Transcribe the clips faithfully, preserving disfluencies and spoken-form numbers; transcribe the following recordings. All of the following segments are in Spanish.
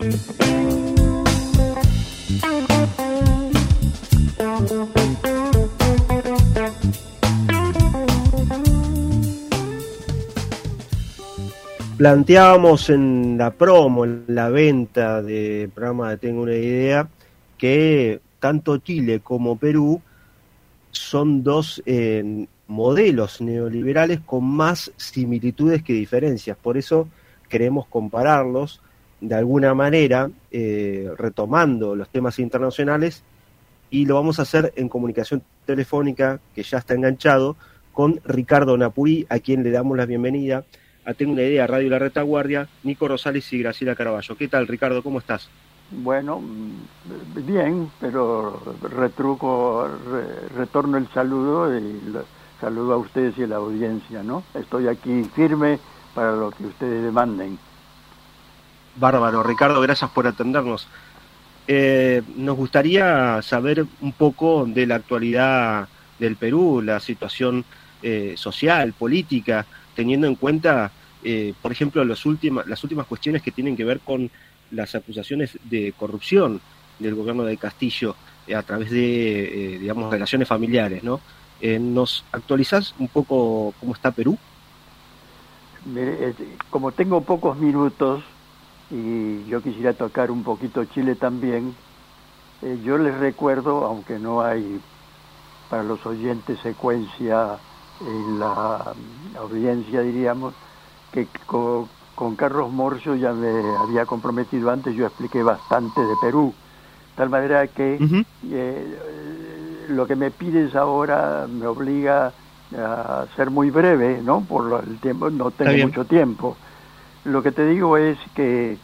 Planteábamos en la promo, en la venta del programa de Tengo una Idea, que tanto Chile como Perú son dos eh, modelos neoliberales con más similitudes que diferencias. Por eso queremos compararlos de alguna manera, eh, retomando los temas internacionales, y lo vamos a hacer en comunicación telefónica, que ya está enganchado, con Ricardo Napuri, a quien le damos la bienvenida a Tengo una Idea, Radio La Retaguardia, Nico Rosales y Graciela Caraballo. ¿Qué tal, Ricardo? ¿Cómo estás? Bueno, bien, pero retruco, re, retorno el saludo y lo, saludo a ustedes y a la audiencia, ¿no? Estoy aquí firme para lo que ustedes demanden. Bárbaro, Ricardo, gracias por atendernos. Eh, nos gustaría saber un poco de la actualidad del Perú, la situación eh, social, política, teniendo en cuenta, eh, por ejemplo, los última, las últimas cuestiones que tienen que ver con las acusaciones de corrupción del gobierno de Castillo eh, a través de, eh, digamos, relaciones familiares, ¿no? Eh, ¿Nos actualizás un poco cómo está Perú? Mire, como tengo pocos minutos y yo quisiera tocar un poquito Chile también, eh, yo les recuerdo, aunque no hay para los oyentes secuencia en la audiencia, diríamos, que con, con Carlos Morcio ya me había comprometido antes, yo expliqué bastante de Perú, de tal manera que uh-huh. eh, lo que me pides ahora me obliga a ser muy breve, ¿no? Por lo, el tiempo, no tengo mucho tiempo. Lo que te digo es que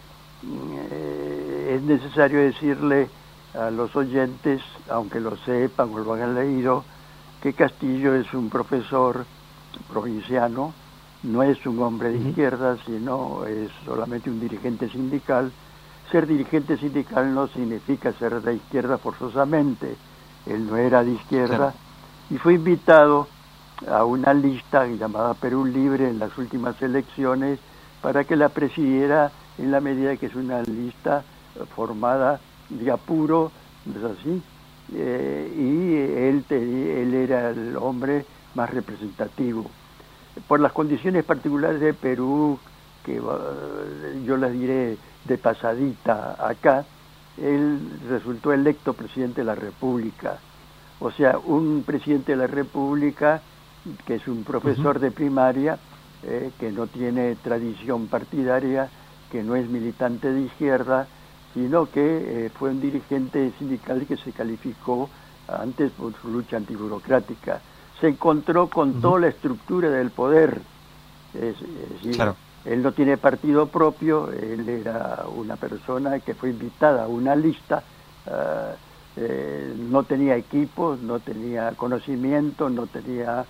eh, es necesario decirle a los oyentes, aunque lo sepan o lo hayan leído, que Castillo es un profesor provinciano, no es un hombre de uh-huh. izquierda, sino es solamente un dirigente sindical. Ser dirigente sindical no significa ser de izquierda forzosamente. Él no era de izquierda, claro. Y fue invitado a una lista llamada Perú Libre en las últimas elecciones para que la presidiera, en la medida que es una lista formada de apuro, ¿no es así? Eh, y él, te, él era el hombre más representativo. Por las condiciones particulares de Perú, que uh, yo las diré de pasadita acá, él resultó electo presidente de la República. O sea, un presidente de la República que es un profesor uh-huh. de primaria, eh, que no tiene tradición partidaria, que no es militante de izquierda, sino que eh, fue un dirigente sindical que se calificó antes por su lucha antiburocrática. Se encontró con uh-huh. toda la estructura del poder. Es, es decir, claro. Él no tiene partido propio, él era una persona que fue invitada a una lista, uh, eh, no tenía equipos, no tenía conocimiento, no tenía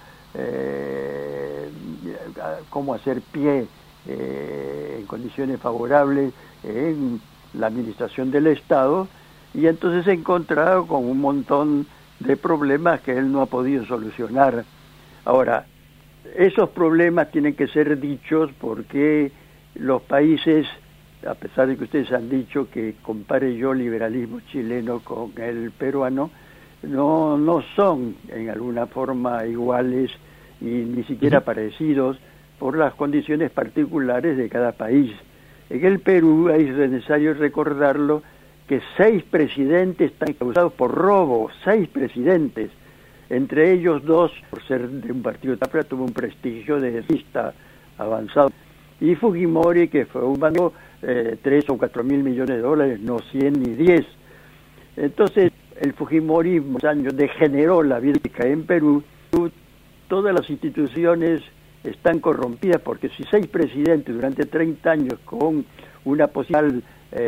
eh, cómo hacer pie eh, en condiciones favorables en la administración del Estado, y entonces se encontraba con un montón de problemas que él no ha podido solucionar. Ahora, esos problemas tienen que ser dichos porque los países, a pesar de que ustedes han dicho que compare yo el liberalismo chileno con el peruano, no, no son en alguna forma iguales y ni siquiera uh-huh. parecidos por las condiciones particulares de cada país. En el Perú es necesario recordarlo que seis presidentes están acusados por robo, seis presidentes, entre ellos dos, por ser de un partido de tuvo un prestigio de lista avanzado, y Fujimori, que fue un banco, eh, tres o cuatro mil millones de dólares, no cien ni diez. Entonces, el Fujimorismo años degeneró la vida en Perú. Todas las instituciones están corrompidas, porque si seis presidentes durante treinta años con una posible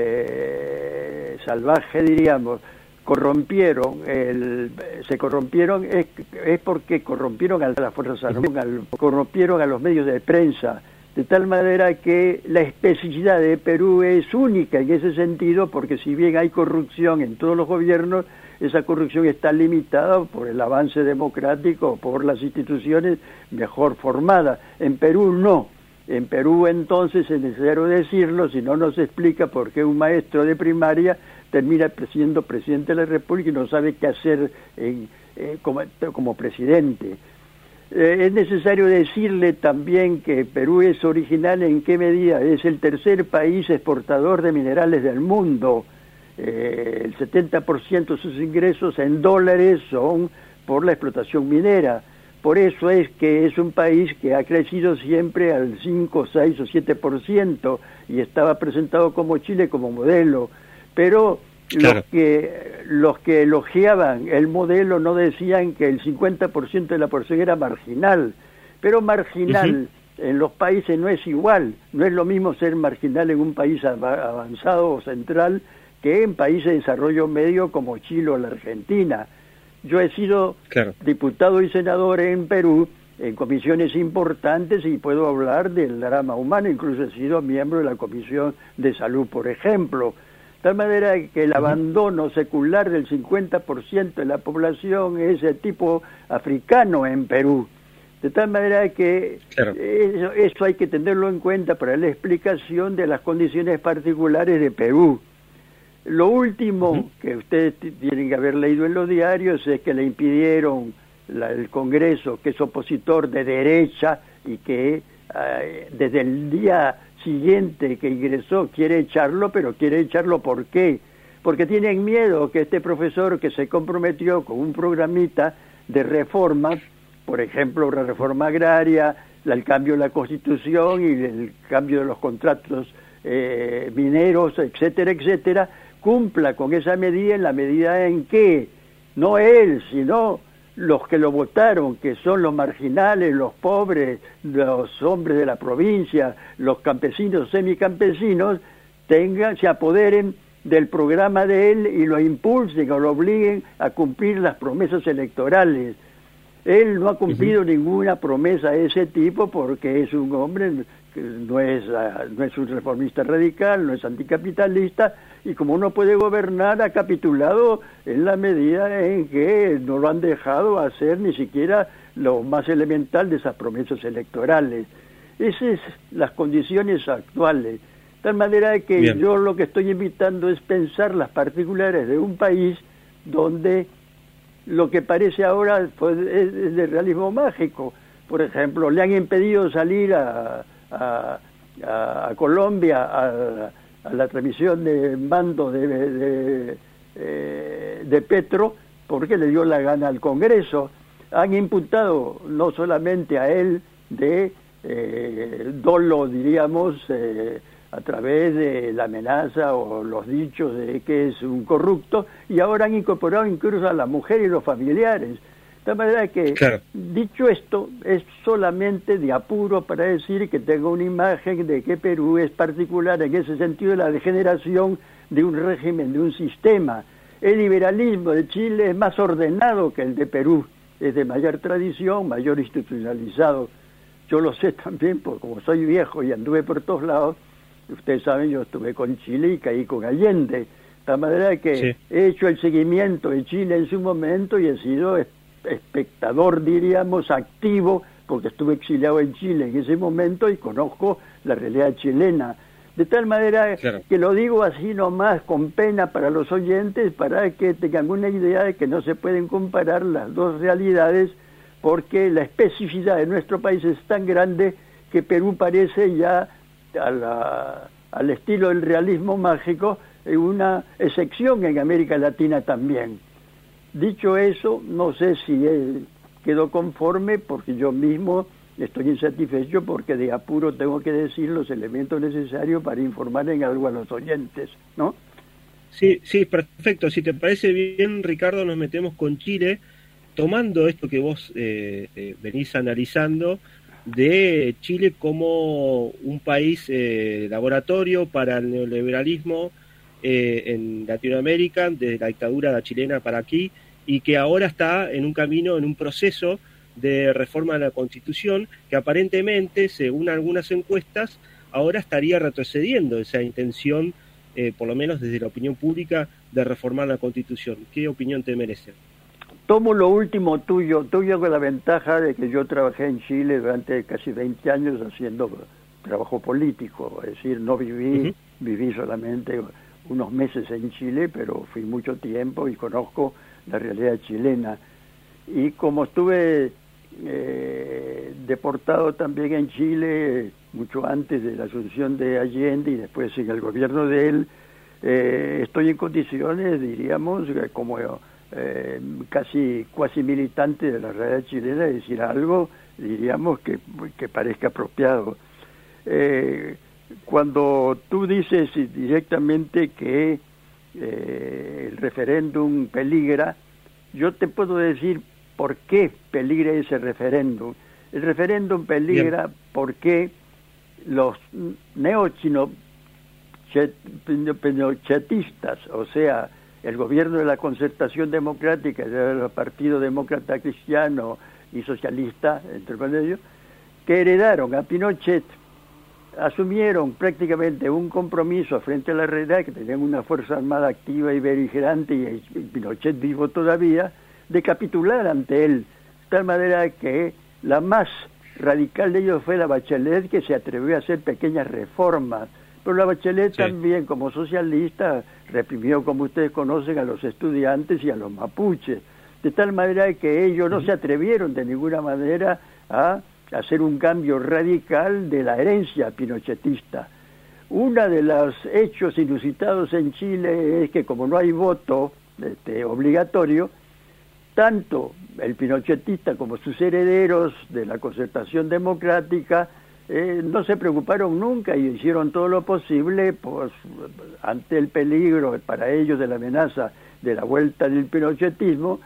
eh, salvaje, diríamos, corrompieron, el, se corrompieron, es, es porque corrompieron a las Fuerzas Armadas, corrompieron a los medios de prensa, de tal manera que la especificidad de Perú es única en ese sentido, porque si bien hay corrupción en todos los gobiernos, esa corrupción está limitada por el avance democrático, por las instituciones mejor formadas. En Perú no. En Perú entonces es necesario decirlo, si no nos explica por qué un maestro de primaria termina siendo presidente de la República y no sabe qué hacer en, eh, como, como presidente. Eh, es necesario decirle también que Perú es original en qué medida, es el tercer país exportador de minerales del mundo. Eh, el setenta por ciento de sus ingresos en dólares son por la explotación minera. Por eso es que es un país que ha crecido siempre al cinco, seis o siete por ciento y estaba presentado como Chile como modelo. Pero claro, los que los que elogiaban el modelo no decían que el cincuenta por ciento de la población era marginal. Pero marginal uh-huh. en los países no es igual. No es lo mismo ser marginal en un país avanzado o central que en países de desarrollo medio como Chile o la Argentina. Yo he sido claro. diputado y senador en Perú, en comisiones importantes, y puedo hablar del drama humano, incluso he sido miembro de la Comisión de Salud, por ejemplo. De tal manera que el abandono secular del cincuenta por ciento de la población es de tipo africano en Perú. De tal manera que claro. eso, eso hay que tenerlo en cuenta para la explicación de las condiciones particulares de Perú. Lo último uh-huh. que ustedes tienen que haber leído en los diarios es que le impidieron la, el Congreso, que es opositor de derecha y que eh, desde el día siguiente que ingresó quiere echarlo, pero quiere echarlo ¿por qué? Porque tienen miedo que este profesor que se comprometió con un programita de reforma, por ejemplo, la reforma agraria, la, el cambio de la Constitución y el cambio de los contratos eh, mineros, etcétera, etcétera, cumpla con esa medida en la medida en que no él, sino los que lo votaron, que son los marginales, los pobres, los hombres de la provincia, los campesinos, semicampesinos, tengan, se apoderen del programa de él y lo impulsen o lo obliguen a cumplir las promesas electorales. Él no ha cumplido uh-huh. ninguna promesa de ese tipo porque es un hombre que no es, no es un reformista radical, no es anticapitalista, y como no puede gobernar, ha capitulado en la medida en que no lo han dejado hacer ni siquiera lo más elemental de esas promesas electorales. Esas son las condiciones actuales. De tal manera que Bien. yo lo que estoy invitando es pensar las particulares de un país donde lo que parece ahora pues, es de realismo mágico. Por ejemplo, le han impedido salir a, a, a, a Colombia a, a la transmisión de mando de, de, de, de Petro porque le dio la gana al Congreso. Han imputado no solamente a él de eh, dolo, diríamos, eh, a través de la amenaza o los dichos de que es un corrupto, y ahora han incorporado incluso a la mujer y los familiares. De tal manera que, claro. dicho esto, es solamente de apuro para decir que tengo una imagen de que Perú es particular en ese sentido de la degeneración de un régimen, de un sistema. El liberalismo de Chile es más ordenado que el de Perú, es de mayor tradición, mayor institucionalizado. Yo lo sé también, porque como soy viejo y anduve por todos lados, ustedes saben, yo estuve con Chile y caí con Allende. De tal manera que sí. he hecho el seguimiento de Chile en su momento y he sido espectador, diríamos, activo, porque estuve exiliado en Chile en ese momento y conozco la realidad chilena. De tal manera claro. que lo digo así nomás, con pena para los oyentes, para que tengan una idea de que no se pueden comparar las dos realidades, porque la especificidad de nuestro país es tan grande que Perú parece ya a la, al estilo del realismo mágico una excepción en América Latina también. Dicho eso, no sé si él quedó conforme, porque yo mismo estoy insatisfecho porque de apuro tengo que decir los elementos necesarios para informar en algo a los oyentes, ¿no? Sí, sí, perfecto. Si te parece bien, Ricardo, nos metemos con Chile, tomando esto que vos eh, eh, venís analizando, de Chile como un país eh, laboratorio para el neoliberalismo eh, en Latinoamérica, desde la dictadura chilena para aquí, y que ahora está en un camino, en un proceso de reforma de la Constitución, que aparentemente, según algunas encuestas, ahora estaría retrocediendo esa intención, eh, por lo menos desde la opinión pública, de reformar la Constitución. ¿Qué opinión te merece? Tomo lo último tuyo, tuyo con la ventaja de que yo trabajé en Chile durante casi veinte años haciendo trabajo político, es decir, no viví, Uh-huh. viví solamente unos meses en Chile, pero fui mucho tiempo y conozco la realidad chilena. Y como estuve eh, deportado también en Chile, mucho antes de la asunción de Allende y después en el gobierno de él, eh, estoy en condiciones, diríamos, como eh, casi cuasi militante de la realidad chilena, de decir algo, diríamos, que, que parezca apropiado. Eh, cuando tú dices directamente que eh, el referéndum peligra, yo te puedo decir por qué peligra ese referéndum. El referéndum peligra Bien. porque los neochinochetistas, o sea, el gobierno de la concertación democrática, el Partido Demócrata Cristiano y Socialista, entre ellos, que heredaron a Pinochet, asumieron prácticamente un compromiso frente a la realidad, que tenían una fuerza armada activa y beligerante, y Pinochet vivo todavía, de capitular ante él, de tal manera que la más radical de ellos fue la Bachelet, que se atrevió a hacer pequeñas reformas, pero la Bachelet sí. también, como socialista, reprimió, como ustedes conocen, a los estudiantes y a los mapuches, de tal manera que ellos no se atrevieron de ninguna manera a hacer un cambio radical de la herencia pinochetista. Uno de los hechos inusitados en Chile es que como no hay voto este, obligatorio, tanto el pinochetista como sus herederos de la concertación democrática eh, no se preocuparon nunca y hicieron todo lo posible pues, ante el peligro para ellos de la amenaza de la vuelta del pinochetismo,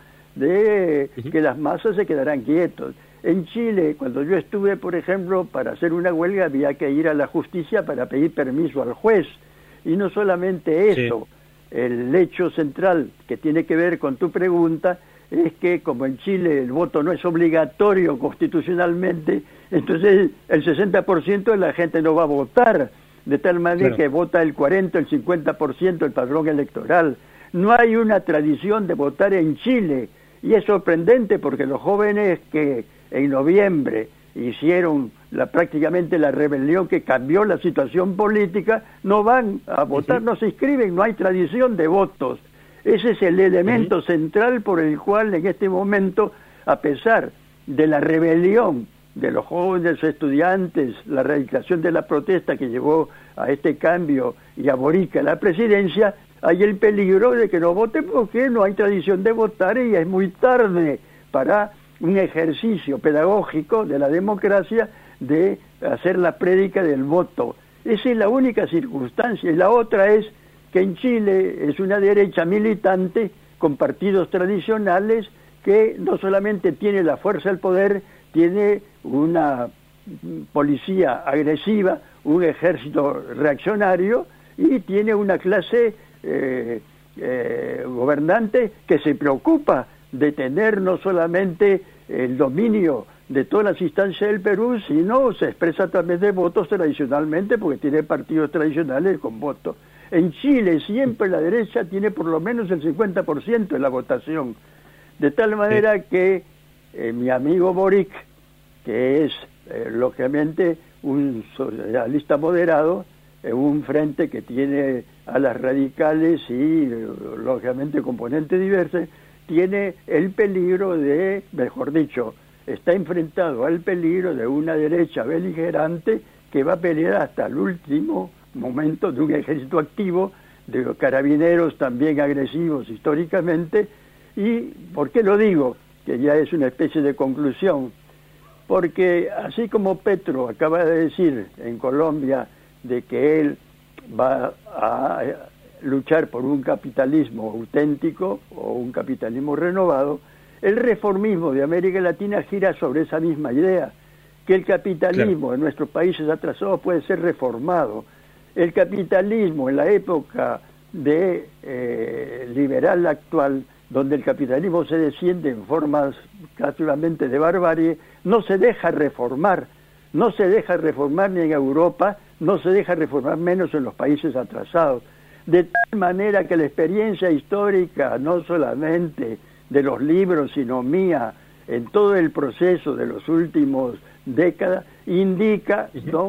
de uh-huh. que las masas se quedaran quietos. En Chile, cuando yo estuve, por ejemplo, para hacer una huelga había que ir a la justicia para pedir permiso al juez. Y no solamente eso, sí. el hecho central que tiene que ver con tu pregunta es que como en Chile el voto no es obligatorio constitucionalmente, entonces el sesenta por ciento de la gente no va a votar, de tal manera claro. que vota el cuarenta, el cincuenta por ciento del padrón electoral. No hay una tradición de votar en Chile, y es sorprendente porque los jóvenes que en noviembre hicieron la, prácticamente la rebelión que cambió la situación política, no van a votar, uh-huh. no se inscriben, no hay tradición de votos. Ese es el elemento uh-huh. central por el cual en este momento, a pesar de la rebelión de los jóvenes estudiantes, la realización de la protesta que llevó a este cambio y a Boric a la presidencia, hay el peligro de que no voten porque no hay tradición de votar y es muy tarde para un ejercicio pedagógico de la democracia de hacer la prédica del voto. Esa es la única circunstancia. Y la otra es que en Chile es una derecha militante con partidos tradicionales que no solamente tiene la fuerza del poder, tiene una policía agresiva, un ejército reaccionario y tiene una clase eh, eh, gobernante que se preocupa de tener no solamente el dominio de todas las instancias del Perú, sino se expresa a través de votos tradicionalmente, porque tiene partidos tradicionales con votos. En Chile siempre la derecha tiene por lo menos el cincuenta por ciento de la votación, de tal manera que eh, mi amigo Boric, que es eh, lógicamente un socialista moderado, eh, un frente que tiene a las radicales y eh, lógicamente componentes diversos, tiene el peligro de, mejor dicho, está enfrentado al peligro de una derecha beligerante que va a pelear hasta el último momento, de un ejército activo, de carabineros también agresivos históricamente. ¿Y por qué lo digo? Que ya es una especie de conclusión. Porque así como Petro acaba de decir en Colombia de que él va a luchar por un capitalismo auténtico o un capitalismo renovado, el reformismo de América Latina gira sobre esa misma idea, que el capitalismo claro. en nuestros países atrasados puede ser reformado. El capitalismo en la época de eh, liberal actual, donde el capitalismo se desciende en formas prácticamente de barbarie, no se deja reformar, no se deja reformar ni en Europa, no se deja reformar menos en los países atrasados. De tal manera que la experiencia histórica, no solamente de los libros, sino mía, en todo el proceso de los últimos décadas, indica, ¿no?,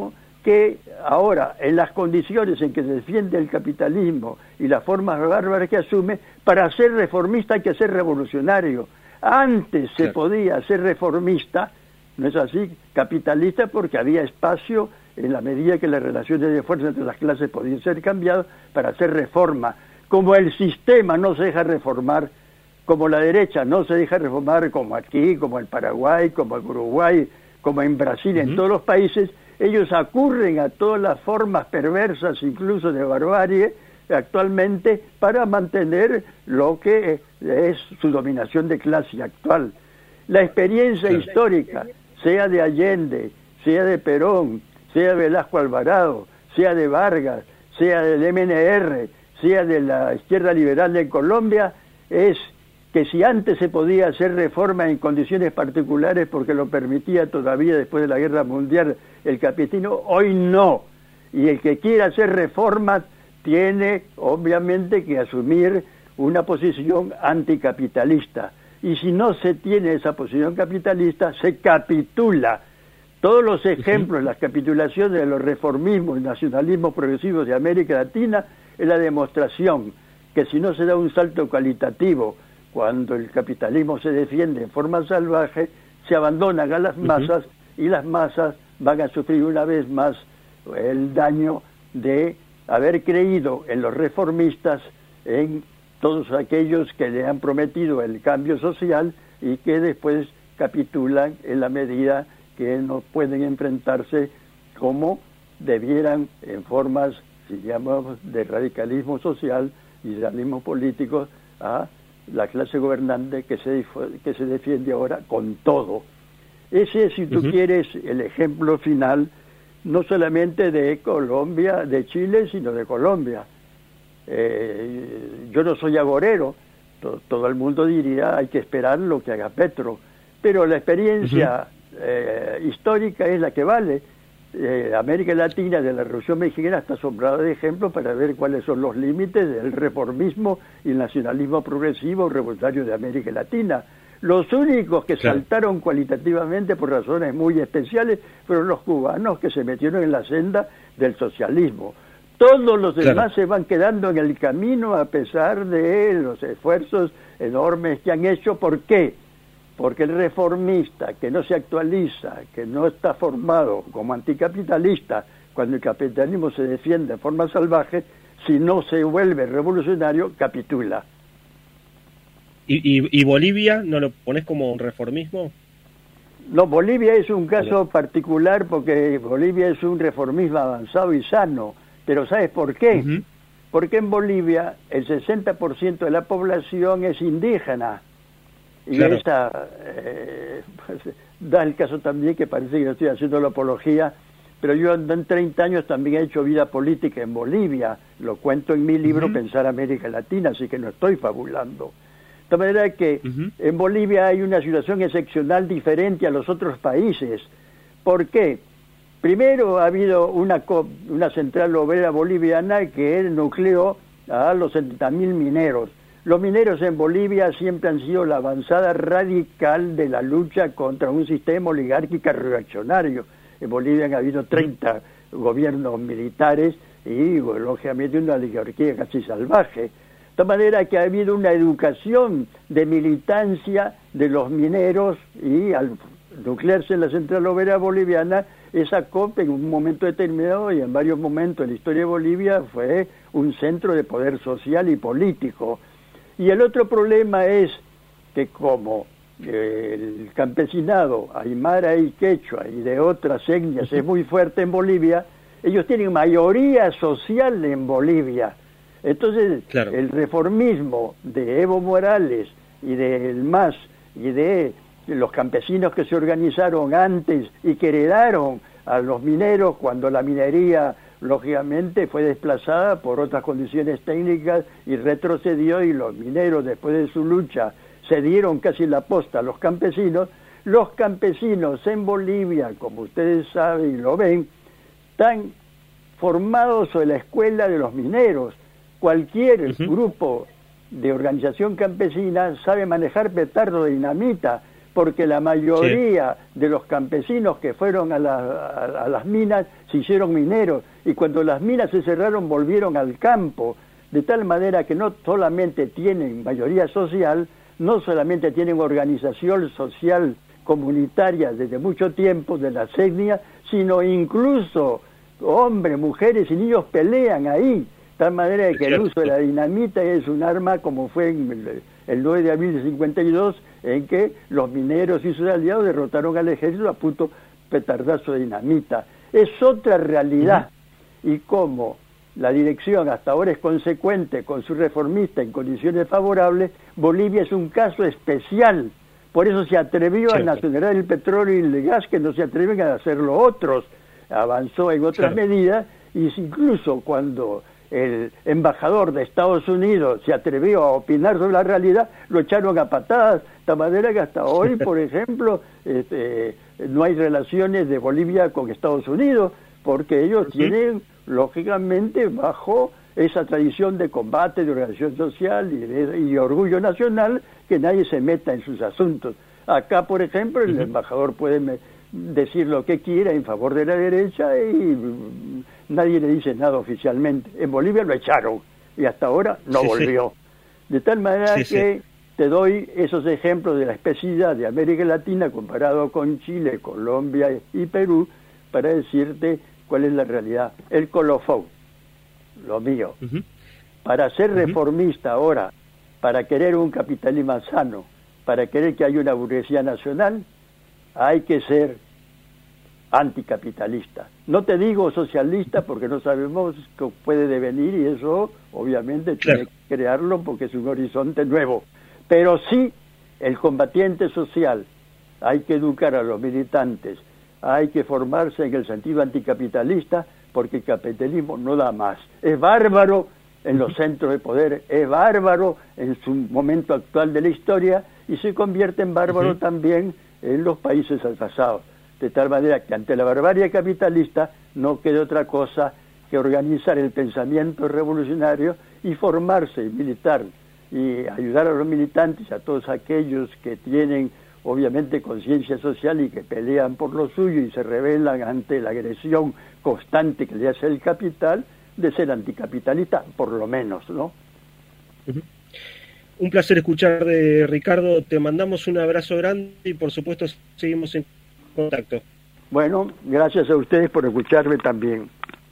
que ahora, en las condiciones en que se defiende el capitalismo y las formas bárbaras que asume, para ser reformista hay que ser revolucionario. Antes se podía ser reformista, no es así, capitalista, porque había espacio en la medida que las relaciones de fuerza entre las clases podían ser cambiadas para hacer reforma. Como el sistema no se deja reformar, como la derecha no se deja reformar, como aquí, como en Paraguay, como en Uruguay, como en Brasil, uh-huh. en todos los países, ellos acurren a todas las formas perversas, incluso de barbarie, actualmente, para mantener lo que es su dominación de clase actual. La experiencia sí. histórica, sea de Allende, sea de Perón, sea de Velasco Alvarado, sea de Vargas, sea del M N R, sea de la izquierda liberal de Colombia, es que si antes se podía hacer reforma en condiciones particulares porque lo permitía todavía después de la Guerra Mundial el capitalismo, hoy no. Y el que quiera hacer reformas tiene obviamente que asumir una posición anticapitalista. Y si no se tiene esa posición capitalista, se capitula. Todos los ejemplos, las capitulaciones de los reformismos y nacionalismos progresivos de América Latina es la demostración que si no se da un salto cualitativo cuando el capitalismo se defiende en forma salvaje, se abandonan a las masas uh-huh. y las masas van a sufrir una vez más el daño de haber creído en los reformistas, en todos aquellos que le han prometido el cambio social y que después capitulan en la medida que no pueden enfrentarse como debieran en formas, si llamamos, de radicalismo social y radicalismo político a la clase gobernante que se, que se defiende ahora con todo. Ese, si tú uh-huh. quieres, el ejemplo final, no solamente de Colombia, de Chile, sino de Colombia. Eh, yo no soy agorero, to, todo el mundo diría hay que esperar lo que haga Petro, pero la experiencia uh-huh. eh, histórica es la que vale. Eh, América Latina de la Revolución Mexicana está asombrada de ejemplos para ver cuáles son los límites del reformismo y el nacionalismo progresivo revolucionario de América Latina. Los únicos que claro. saltaron cualitativamente por razones muy especiales fueron los cubanos que se metieron en la senda del socialismo. Todos los demás claro. se van quedando en el camino a pesar de los esfuerzos enormes que han hecho. ¿Por qué? Porque el reformista que no se actualiza, que no está formado como anticapitalista, cuando el capitalismo se defiende de forma salvaje, si no se vuelve revolucionario, capitula. ¿Y, y, y Bolivia no lo pones como un reformismo? No, Bolivia es un caso vale. particular porque Bolivia es un reformismo avanzado y sano. Pero ¿sabes por qué? Uh-huh. Porque en Bolivia el sesenta por ciento de la población es indígena. Y claro. esta eh, pues, da el caso también que parece que yo estoy haciendo la apología, pero yo en treinta años también he hecho vida política en Bolivia, lo cuento en mi libro uh-huh. Pensar América Latina, así que no estoy fabulando. De manera que uh-huh. en Bolivia hay una situación excepcional diferente a los otros países. ¿Por qué? Primero ha habido una, una central obrera boliviana que nucleó a los setenta mil mineros. Los mineros en Bolivia siempre han sido la avanzada radical de la lucha contra un sistema oligárquico reaccionario. En Bolivia han habido treinta gobiernos militares y, lógicamente, una oligarquía casi salvaje. De tal manera que ha habido una educación de militancia de los mineros y al nuclearse en la central obrera boliviana, esa C O P en un momento determinado y en varios momentos en la historia de Bolivia fue un centro de poder social y político. Y el otro problema es que como el campesinado aymara y quechua y de otras etnias es muy fuerte en Bolivia, ellos tienen mayoría social en Bolivia. Entonces, claro. el reformismo de Evo Morales y del M A S y de los campesinos que se organizaron antes y que heredaron a los mineros cuando la minería lógicamente fue desplazada por otras condiciones técnicas y retrocedió, y los mineros después de su lucha se dieron casi la posta a los campesinos. Los campesinos en Bolivia, como ustedes saben y lo ven, están formados sobre la escuela de los mineros. Cualquier uh-huh. grupo de organización campesina sabe manejar petardo de dinamita, porque la mayoría sí. de los campesinos que fueron a, la, a, a las minas se hicieron mineros, y cuando las minas se cerraron volvieron al campo, de tal manera que no solamente tienen mayoría social, no solamente tienen organización social comunitaria desde mucho tiempo de las etnias, sino incluso hombres, mujeres y niños pelean ahí, de tal manera que el uso de la dinamita es un arma como fue en el, el nueve de abril de cincuenta y dos, en que los mineros y sus aliados derrotaron al ejército a punto petardazo de dinamita. Es otra realidad, uh-huh. y como la dirección hasta ahora es consecuente con su reformista en condiciones favorables, Bolivia es un caso especial. Por eso se atrevió Cierto. a nacionalizar el petróleo y el gas, que no se atreven a hacerlo otros. Avanzó en otras claro. medidas, y incluso cuando el embajador de Estados Unidos se atrevió a opinar sobre la realidad, lo echaron a patadas, de tal manera que hasta hoy, por ejemplo, este, no hay relaciones de Bolivia con Estados Unidos, porque ellos ¿Sí? tienen, lógicamente, bajo esa tradición de combate, de organización social y de, y de orgullo nacional, que nadie se meta en sus asuntos. Acá, por ejemplo, el uh-huh. embajador puede me, decir lo que quiera en favor de la derecha y nadie le dice nada oficialmente. En Bolivia lo echaron y hasta ahora no sí, volvió. Sí. De tal manera sí, que sí. te doy esos ejemplos de la especidad de América Latina comparado con Chile, Colombia y Perú, para decirte cuál es la realidad. El colofón, lo mío. Uh-huh. Para ser uh-huh. reformista ahora, para querer un capitalismo sano, para querer que haya una burguesía nacional, hay que ser anticapitalista. No te digo socialista porque no sabemos qué puede devenir, y eso obviamente claro. tiene que crearlo porque es un horizonte nuevo. Pero sí, el combatiente social, hay que educar a los militantes, hay que formarse en el sentido anticapitalista, porque el capitalismo no da más. Es bárbaro en los centros de poder, es bárbaro en su momento actual de la historia, y se convierte en bárbaro uh-huh. también en los países atrasados. De tal manera que ante la barbarie capitalista no queda otra cosa que organizar el pensamiento revolucionario y formarse y militar, y ayudar a los militantes, a todos aquellos que tienen obviamente conciencia social y que pelean por lo suyo y se rebelan ante la agresión constante que le hace el capital, de ser anticapitalista, por lo menos, ¿no? Uh-huh. Un placer escuchar de Ricardo, te mandamos un abrazo grande y por supuesto seguimos en contacto. Bueno, gracias a ustedes por escucharme también.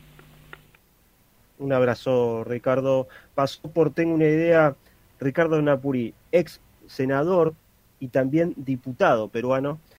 Un abrazo, Ricardo. Pasó por Tengo una Idea Ricardo Napuri, ex senador y también diputado peruano,